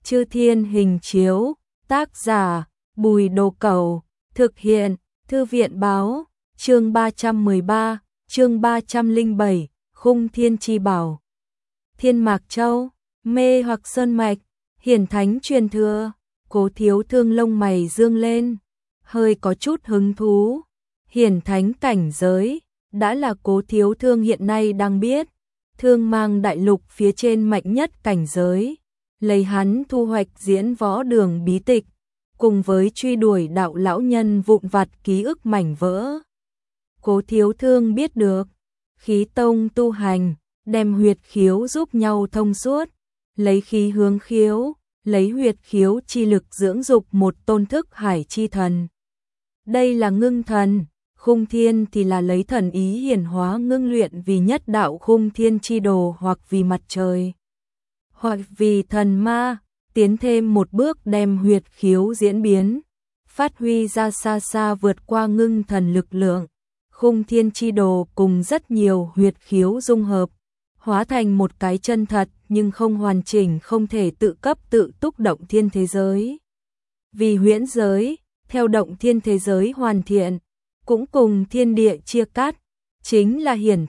Chư Thiên Hình Chiếu, tác giả Bùi Đồ Cẩu, thực hiện Thư viện Báo, chương 313, chương 307, Khung Thiên Chi Bảo. Thiên Mạc Châu, mê hoặc sơn mạch, hiển thánh truyền thừa. Cố Thiếu Thương lông mày dương lên, hơi có chút hứng thú. Hiển thánh cảnh giới, đã là Cố Thiếu Thương hiện nay đang biết, Thương Mang đại lục phía trên mạnh nhất cảnh giới, lấy hắn thu hoạch diễn võ đường bí tịch, cùng với truy đuổi đạo lão nhân vụn vặt ký ức mảnh vỡ. Cố Thiếu Thương biết được, khí tông tu hành, đem huyệt khiếu giúp nhau thông suốt, lấy khí hướng khiếu, lấy huyệt khiếu chi lực dưỡng dục một tôn thức hải chi thần. Đây là ngưng thần, khung thiên thì là lấy thần ý hiển hóa ngưng luyện vì nhất đạo khung thiên chi đồ, hoặc vì mặt trời, hoặc vì thần ma, tiến thêm một bước đem huyệt khiếu diễn biến, phát huy ra xa xa vượt qua ngưng thần lực lượng. Khung thiên chi đồ cùng rất nhiều huyệt khiếu dung hợp, hóa thành một cái chân thật nhưng không hoàn chỉnh, không thể tự cấp tự túc động thiên thế giới. Vì huyễn giới, theo động thiên thế giới hoàn thiện, cũng cùng thiên địa chia cắt, chính là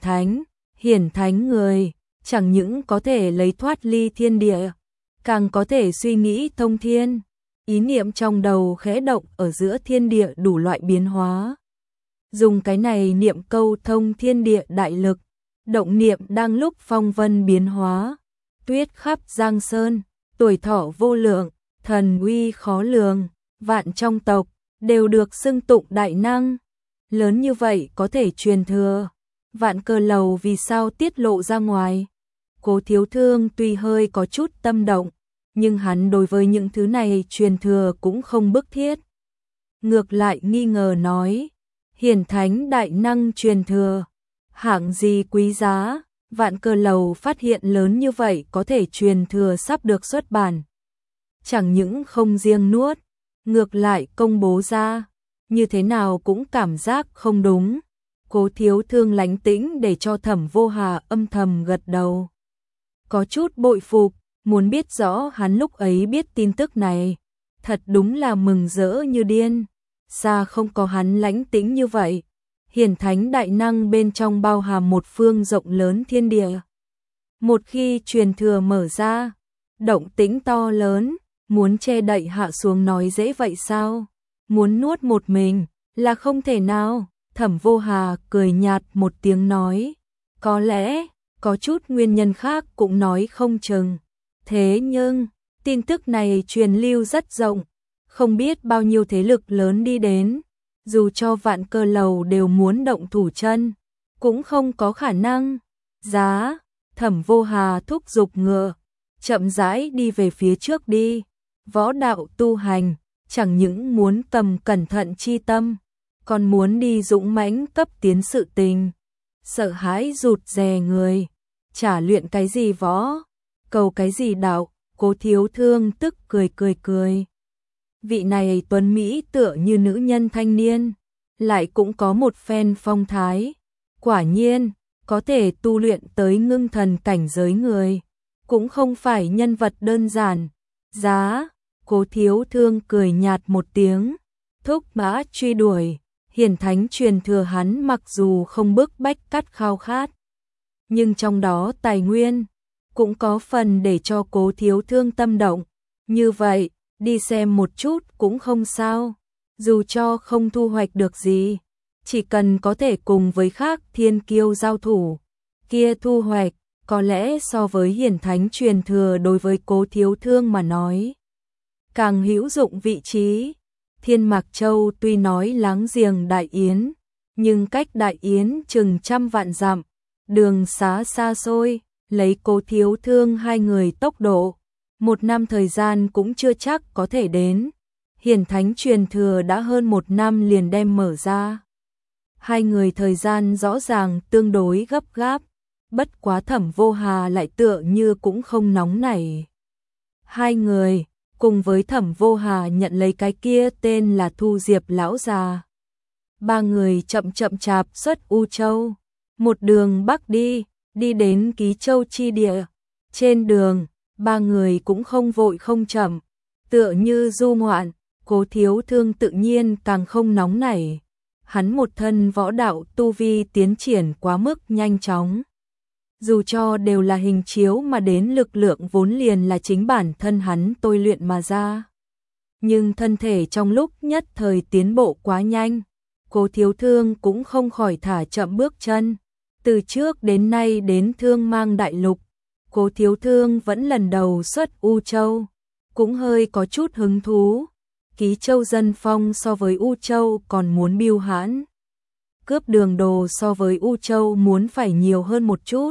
hiển thánh người, chẳng những có thể lấy thoát ly thiên địa, càng có thể suy nghĩ thông thiên, ý niệm trong đầu khẽ động ở giữa thiên địa đủ loại biến hóa. Dùng cái này niệm câu thông thiên địa đại lực, động niệm đang lúc phong vân biến hóa, tuyết khắp giang sơn, tuổi thọ vô lượng, thần uy khó lường, vạn trong tộc đều được xưng tụng đại năng. Lớn như vậy có thể truyền thừa, Vạn Cơ Lầu vì sao tiết lộ ra ngoài? Cố Thiếu Thương tuy hơi có chút tâm động, nhưng hắn đối với những thứ này truyền thừa cũng không bức thiết. Ngược lại nghi ngờ nói, hiển thánh đại năng truyền thừa, hạng gì quý giá, Vạn Cơ Lầu phát hiện lớn như vậy có thể truyền thừa sắp được xuất bản. Chẳng những không riêng nuốt, ngược lại công bố ra, như thế nào cũng cảm giác không đúng. Cố Thiếu Thương lánh tĩnh để cho Thẩm Vô Hà âm thầm gật đầu. Có chút bội phục, muốn biết rõ hắn lúc ấy biết tin tức này, thật đúng là mừng rỡ như điên. Xa không có hắn lánh tĩnh như vậy. Hiển thánh đại năng bên trong bao hàm một phương rộng lớn thiên địa. Một khi truyền thừa mở ra, động tĩnh to lớn, muốn che đậy hạ xuống nói dễ vậy sao? Muốn nuốt một mình là không thể nào. Thẩm Vô Hà cười nhạt một tiếng nói, có lẽ có chút nguyên nhân khác cũng nói không chừng. Thế nhưng tin tức này truyền lưu rất rộng, không biết bao nhiêu thế lực lớn đi đến, dù cho Vạn Cơ Lầu đều muốn động thủ chân, cũng không có khả năng. Giá, Thẩm Vô Hà thúc giục ngựa, chậm rãi đi về phía trước đi. Võ đạo tu hành, chẳng những muốn cầm cẩn thận chi tâm, còn muốn đi dũng mãnh cấp tiến sự tình. Sợ hãi rụt rè người, chả luyện cái gì võ, cầu cái gì đạo. Cố Thiếu Thương tức cười. Vị này tuấn Mỹ tựa như nữ nhân thanh niên, lại cũng có một phen phong thái. Quả nhiên, có thể tu luyện tới ngưng thần cảnh giới người, cũng không phải nhân vật đơn giản. Giá, Cố Thiếu Thương cười nhạt một tiếng, thúc mã truy đuổi. Hiển thánh truyền thừa hắn mặc dù không bức bách cắt khao khát, nhưng trong đó tài nguyên cũng có phần để cho Cố Thiếu Thương tâm động. Như vậy, đi xem một chút cũng không sao, dù cho không thu hoạch được gì, chỉ cần có thể cùng với khác thiên kiêu giao thủ, kia thu hoạch có lẽ so với hiển thánh truyền thừa đối với Cố Thiếu Thương mà nói càng hữu dụng vị trí. Thiên Mạc Châu tuy nói láng giềng Đại Yến, nhưng cách Đại Yến chừng trăm vạn dặm, đường xá xa xôi, lấy Cố Thiếu Thương hai người tốc độ, 1 năm thời gian cũng chưa chắc có thể đến. Hiển thánh truyền thừa đã hơn 1 năm liền đem mở ra. Hai người thời gian rõ ràng tương đối gấp gáp, bất quá Thẩm Vô Hà lại tựa như cũng không nóng nảy. Hai người cùng với Thẩm Vô Hà nhận lấy cái kia tên là Thu Diệp lão già. 3 người chậm chạp xuất U Châu, một đường bắc đi đến Ký Châu chi địa. Trên đường, ba người cũng không vội không chậm, tựa như du ngoạn, Cố Thiếu Thương tự nhiên càng không nóng nảy. Hắn một thân võ đạo tu vi tiến triển quá mức nhanh chóng. Dù cho đều là hình chiếu mà đến lực lượng vốn liền là chính bản thân hắn tôi luyện mà ra. Nhưng thân thể trong lúc nhất thời tiến bộ quá nhanh, Cố Thiếu Thương cũng không khỏi thả chậm bước chân. Từ trước đến nay đến Thương Mang Đại Lục, Cố Thiếu Thương vẫn lần đầu xuất U Châu, cũng hơi có chút hứng thú. Ký Châu dân phong so với U Châu còn muốn biêu hãn. Cướp đường đồ so với U Châu muốn phải nhiều hơn một chút.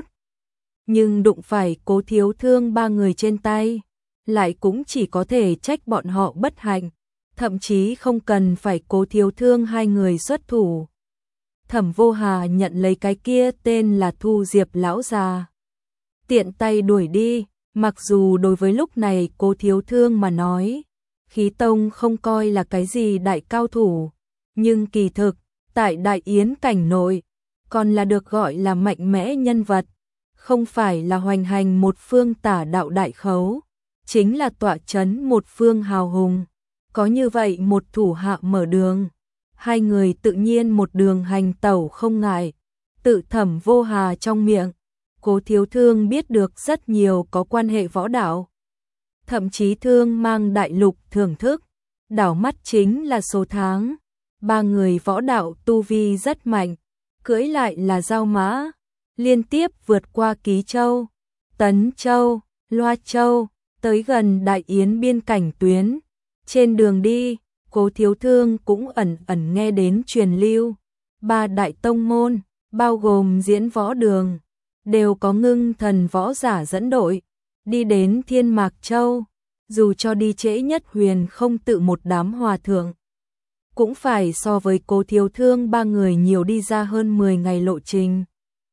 Nhưng đụng phải Cố Thiếu Thương ba người trên tay, lại cũng chỉ có thể trách bọn họ bất hạnh, thậm chí không cần phải Cố Thiếu Thương hai người xuất thủ. Thẩm Vô Hà nhận lấy cái kia tên là Thu Diệp lão già, tiện tay đuổi đi, mặc dù đối với lúc này Cố Thiếu Thương mà nói, Khí Tông không coi là cái gì đại cao thủ, nhưng kỳ thực, tại Đại Yến cảnh nội, còn là được gọi là mạnh mẽ nhân vật, không phải là hoành hành một phương tả đạo đại khấu, chính là tọa chấn một phương hào hùng. Có như vậy một thủ hạ mở đường, hai người tự nhiên một đường hành tẩu không ngại. Tự Thẩm Vô Hà trong miệng, Cố Thiếu Thương biết được rất nhiều có quan hệ võ đạo. Thậm chí Thương Mang Đại Lục thưởng thức, đảo mắt chính là số tháng. Ba người võ đạo tu vi rất mạnh, cưỡi lại là giao mã, liên tiếp vượt qua Ký Châu, Tấn Châu, Loa Châu, tới gần Đại Yến biên cảnh tuyến. Trên đường đi, Cố Thiếu Thương cũng ẩn ẩn nghe đến truyền lưu, ba đại tông môn, bao gồm Diễn Võ Đường, đều có ngưng thần võ giả dẫn đội, đi đến Thiên Mạc Châu, dù cho đi trễ nhất Huyền không tự một đám hòa thượng, cũng phải so với Cố Thiếu Thương ba người nhiều đi ra hơn 10 ngày lộ trình.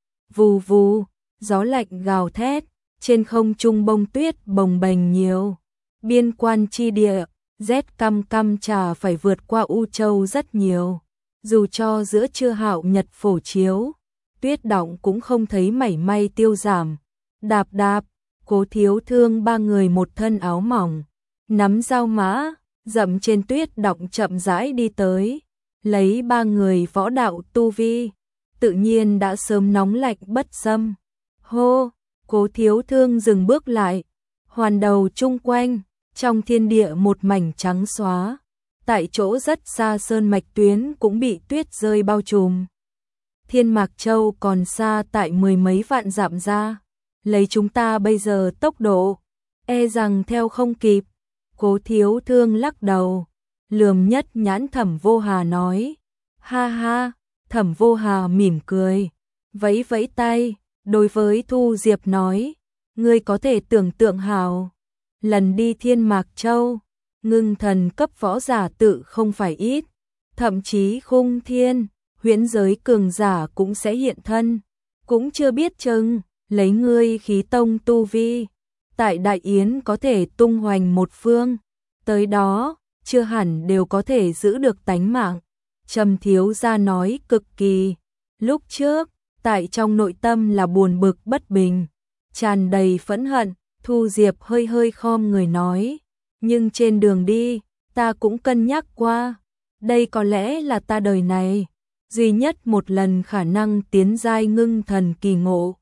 Vù vù, gió lạnh gào thét, trên không trung bông tuyết bồng bềnh nhiều. Biên quan chi địa, rét căm căm trà phải vượt qua U Châu rất nhiều. Dù cho giữa trưa hạo nhật phổ chiếu, tuyết đọng cũng không thấy mảy may tiêu giảm. Đạp đạp, Cố Thiếu Thương ba người một thân áo mỏng, nắm dao mã, dậm trên tuyết đọng chậm rãi đi tới. Lấy ba người võ đạo tu vi, tự nhiên đã sớm nóng lạnh bất xâm. Hô, Cố Thiếu Thương dừng bước lại, hoàn đầu chung quanh, trong thiên địa một mảnh trắng xóa. Tại chỗ rất xa sơn mạch tuyến cũng bị tuyết rơi bao trùm. Thiên Mạc Châu còn xa tại 10 mấy vạn dặm ra, lấy chúng ta bây giờ tốc độ, e rằng theo không kịp. Cố Thiếu Thương lắc đầu, lườm nhất nhãn Thẩm Vô Hà nói, ha ha. Thẩm Vô Hà mỉm cười, vẫy vẫy tay, đối với Thu Diệp nói, ngươi có thể tưởng tượng hào, lần đi Thiên Mạc Châu, ngưng thần cấp võ giả tự không phải ít, thậm chí khung thiên, huyễn giới cường giả cũng sẽ hiện thân, cũng chưa biết chừng, lấy ngươi khí tông tu vi, tại Đại Yến có thể tung hoành một phương, tới đó, chưa hẳn đều có thể giữ được tánh mạng. Trầm thiếu gia nói cực kỳ, lúc trước, tại trong nội tâm là buồn bực bất bình, tràn đầy phẫn hận. Thu Diệp hơi hơi khom người nói, nhưng trên đường đi, ta cũng cân nhắc qua, đây có lẽ là ta đời này duy nhất một lần khả năng tiến giai ngưng thần kỳ ngộ.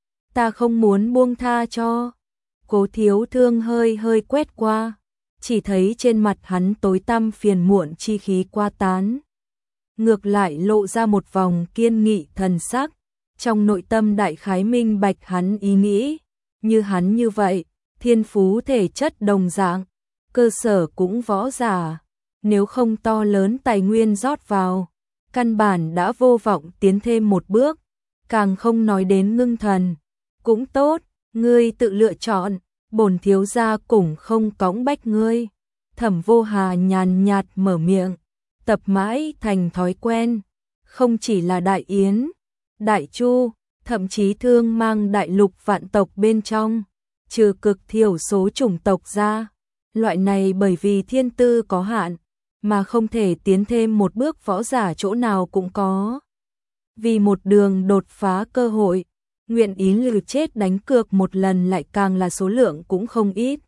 Ta không muốn buông tha cho. Cố Thiếu Thương hơi hơi quét qua, chỉ thấy trên mặt hắn tối tăm phiền muộn chi khí qua tán. Ngược lại lộ ra một vòng kiên nghị thần sắc, trong nội tâm đại khái minh bạch hắn ý nghĩ, như hắn như vậy, thiên phú thể chất đồng dạng, cơ sở cũng võ giả, nếu không to lớn tài nguyên rót vào, căn bản đã vô vọng tiến thêm một bước, càng không nói đến ngưng thần. Cũng tốt, ngươi tự lựa chọn, bổn thiếu gia cũng không cõng bách ngươi. Thẩm Vô Hà nhàn nhạt mở miệng, tập mãi thành thói quen, không chỉ là Đại Yến, Đại Chu, thậm chí Thương Mang Đại Lục vạn tộc bên trong, trừ cực thiểu số chủng tộc ra, loại này bởi vì thiên tư có hạn, mà không thể tiến thêm một bước võ giả chỗ nào cũng có. Vì một đường đột phá cơ hội, nguyện ý liều chết đánh cược một lần lại càng là số lượng cũng không ít.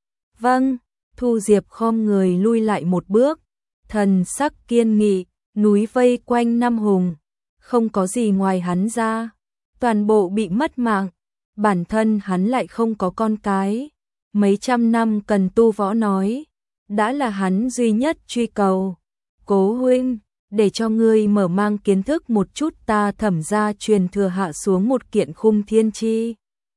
Vâng, Thu Diệp khom người lui lại một bước, thần sắc kiên nghị, núi vây quanh năm hùng, không có gì ngoài hắn ra, toàn bộ bị mất mạng, bản thân hắn lại không có con cái, mấy trăm năm cần tu võ nói, đã là hắn duy nhất truy cầu. Cố huynh, để cho ngươi mở mang kiến thức một chút, ta Thẩm gia truyền thừa hạ xuống một kiện Khung Thiên Chi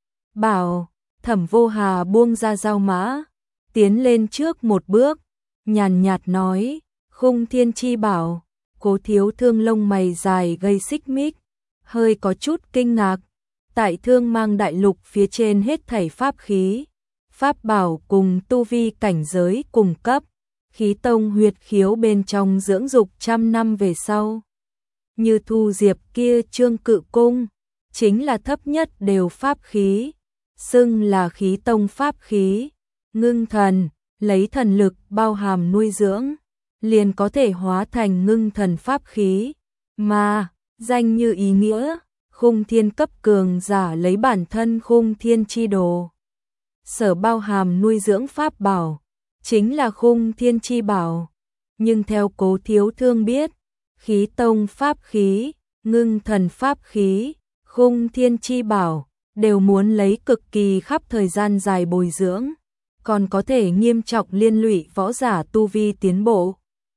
bảo. Thẩm Vô Hà buông ra dao mã, tiến lên trước một bước, nhàn nhạt nói, Khung Thiên Chi bảo. Cố Thiếu Thương lông mày dài gây xích mích, hơi có chút kinh ngạc. Tại Thương Mang đại lục phía trên hết thảy pháp khí, pháp bảo cùng tu vi cảnh giới cùng cấp, khí tông huyệt khiếu bên trong dưỡng dục trăm năm về sau. Như Thu Diệp kia Trương Cự Cung, chính là thấp nhất đều pháp khí, xưng là khí tông pháp khí, ngưng thần, lấy thần lực bao hàm nuôi dưỡng, liền có thể hóa thành ngưng thần pháp khí, mà danh như ý nghĩa, Khung Thiên cấp cường giả lấy bản thân Khung Thiên chi đồ. Sở bao hàm nuôi dưỡng pháp bảo, chính là Khung Thiên chi bảo, nhưng theo Cố Thiếu Thương biết, khí tông pháp khí, ngưng thần pháp khí, Khung Thiên chi bảo, đều muốn lấy cực kỳ khắp thời gian dài bồi dưỡng, còn có thể nghiêm trọng liên lụy võ giả tu vi tiến bộ.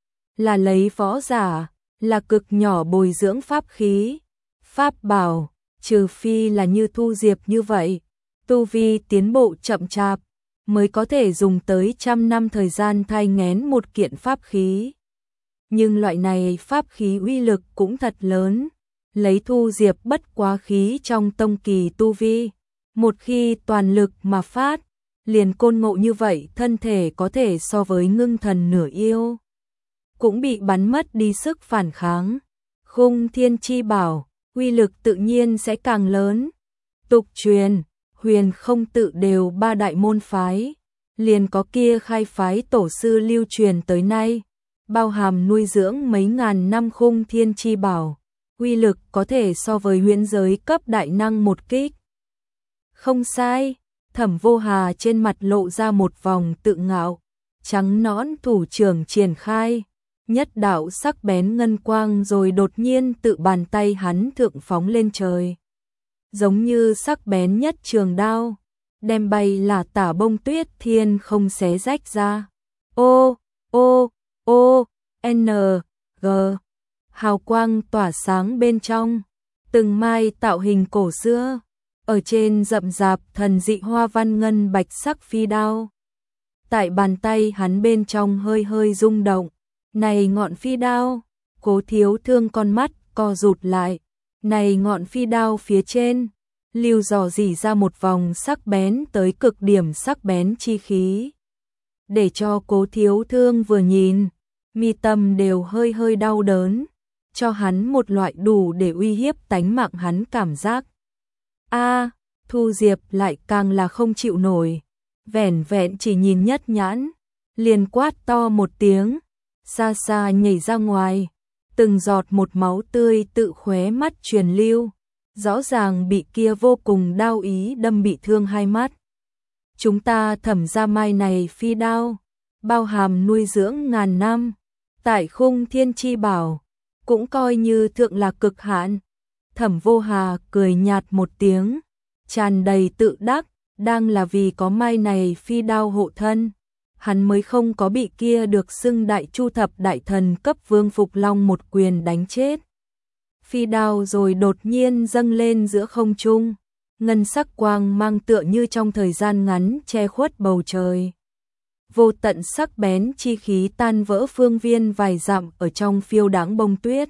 Là lấy võ giả, là cực nhỏ bồi dưỡng pháp khí, pháp bảo, trừ phi là như Thu Diệp như vậy, tu vi tiến bộ chậm chạp, mới có thể dùng tới trăm năm thời gian thai nghén một kiện pháp khí. Nhưng loại này pháp khí uy lực cũng thật lớn, lấy Thu Diệp bất quá khí trong tông kỳ tu vi, một khi toàn lực mà phát, liền côn ngộ như vậy thân thể có thể so với ngưng thần nửa yêu, cũng bị bắn mất đi sức phản kháng. Khung Thiên chi bảo, uy lực tự nhiên sẽ càng lớn. Tục truyền, Huyền Không tự đều ba đại môn phái, liền có kia khai phái tổ sư lưu truyền tới nay, bao hàm nuôi dưỡng mấy ngàn năm Khung Thiên chi bảo, uy lực có thể so với huyễn giới cấp đại năng một kích. Không sai, Thẩm Vô Hà trên mặt lộ ra một vòng tự ngạo, trắng nõn thủ trưởng triển khai, nhất đạo sắc bén ngân quang rồi đột nhiên tự bàn tay hắn thượng phóng lên trời. Giống như sắc bén nhất trường đao, đem bay là tả bông tuyết thiên không xé rách ra. Ô, ô, ô, n, g, hào quang tỏa sáng bên trong, từng mai tạo hình cổ xưa, ở trên rậm rạp thần dị hoa văn ngân bạch sắc phi đao. Tại bàn tay hắn bên trong hơi hơi rung động, này ngọn phi đao, Cố Thiếu Thương con mắt co rụt lại, này ngọn phi đao phía trên, lưu dò dỉ ra một vòng sắc bén tới cực điểm sắc bén chi khí. Để cho Cố Thiếu Thương vừa nhìn, mi tâm đều hơi hơi đau đớn, cho hắn một loại đủ để uy hiếp tánh mạng hắn cảm giác. A, Thu Diệp lại càng là không chịu nổi, vẻn vẹn chỉ nhìn nhất nhãn, liền quát to một tiếng, xa xa nhảy ra ngoài, từng giọt một máu tươi tự khóe mắt truyền lưu, rõ ràng bị kia vô cùng đau ý đâm bị thương hai mắt. Chúng ta Thẩm gia mai này phi đao, bao hàm nuôi dưỡng ngàn năm, tại Khung Thiên chi bảo, cũng coi như thượng là cực hạn. Thẩm Vô Hà cười nhạt một tiếng, tràn đầy tự đắc, đang là vì có mai này phi đao hộ thân, hắn mới không có bị kia được xưng đại chu thập đại thần cấp Vương Phục Long một quyền đánh chết. Phi đao rồi đột nhiên dâng lên giữa không trung, ngân sắc quang mang tựa như trong thời gian ngắn che khuất bầu trời. Vô tận sắc bén chi khí tan vỡ phương viên vài dặm ở trong phiêu đãng bông tuyết.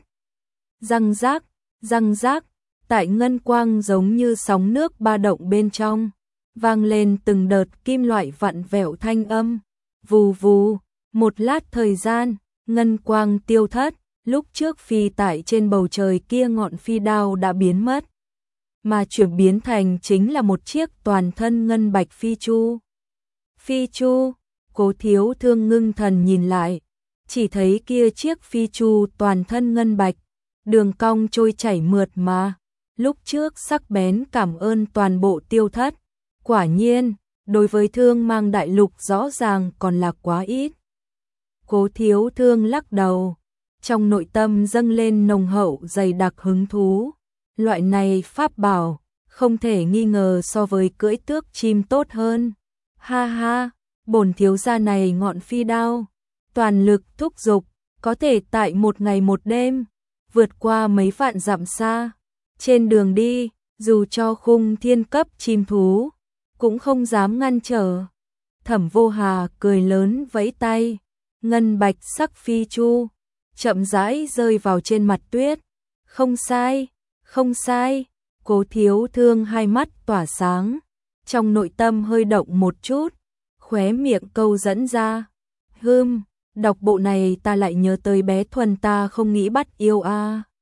Răng rác, tại ngân quang giống như sóng nước ba động bên trong, vang lên từng đợt kim loại vặn vẹo thanh âm. Vù vù, một lát thời gian, ngân quang tiêu thất, lúc trước phi tại trên bầu trời kia ngọn phi đao đã biến mất, mà chuyển biến thành chính là một chiếc toàn thân ngân bạch phi chu. Phi chu, Cố Thiếu Thương ngưng thần nhìn lại, chỉ thấy kia chiếc phi chu toàn thân ngân bạch, đường cong trôi chảy mượt mà, lúc trước sắc bén cảm ơn toàn bộ tiêu thất. Quả nhiên, đối với Thương Mang đại lục rõ ràng còn là quá ít. Cố Thiếu Thương lắc đầu, trong nội tâm dâng lên nồng hậu dày đặc hứng thú. Loại này pháp bảo, không thể nghi ngờ so với cưỡi tước chim tốt hơn. Ha ha, bổn thiếu gia này ngọn phi đao, toàn lực thúc giục, có thể tại một ngày một đêm, vượt qua mấy vạn dặm xa. Trên đường đi, dù cho khung thiên cấp chim thú, cũng không dám ngăn trở. Thẩm Vô Hà cười lớn vẫy tay, ngân bạch sắc phi chu, chậm rãi rơi vào trên mặt tuyết. Không sai, không sai, Cố Thiếu Thương hai mắt tỏa sáng, trong nội tâm hơi động một chút, khóe miệng câu dẫn ra. Đọc bộ này ta lại nhớ tới bé Thuần ta không nghĩ bắt yêu a.